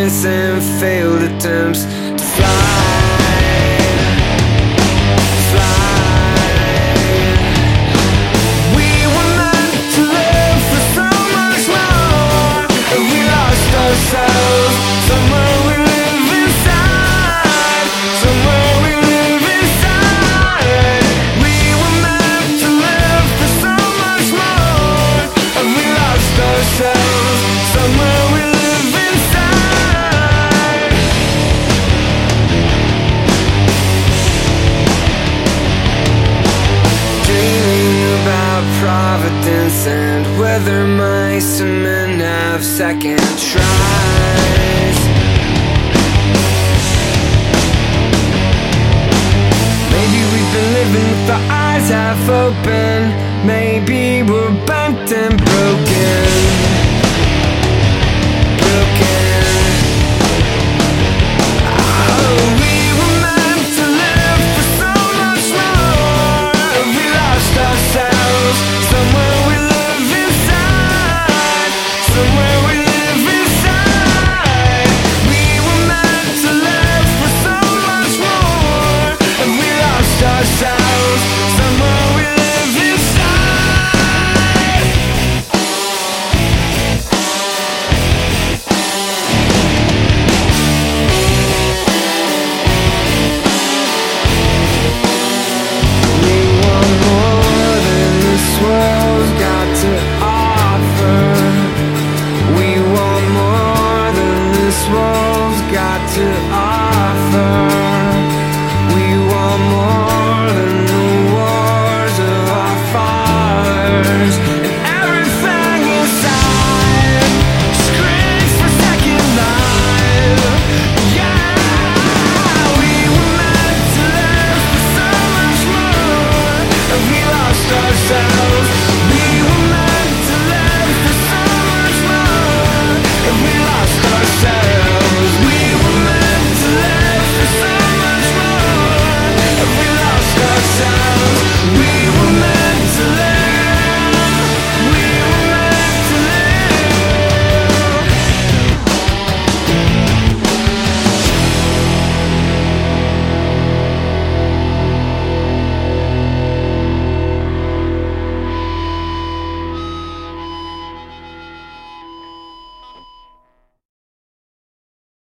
confidence and failed attempts to fly. We were meant to live for so much more, but we lost ourselves. Somewhere we live inside, somewhere we live inside. We were meant to live for so much more, but we lost ourselves. Somewhere we live inside. Dreaming about Providence and whether mice and men have second tries. Maybe we've been living with our eyes half open,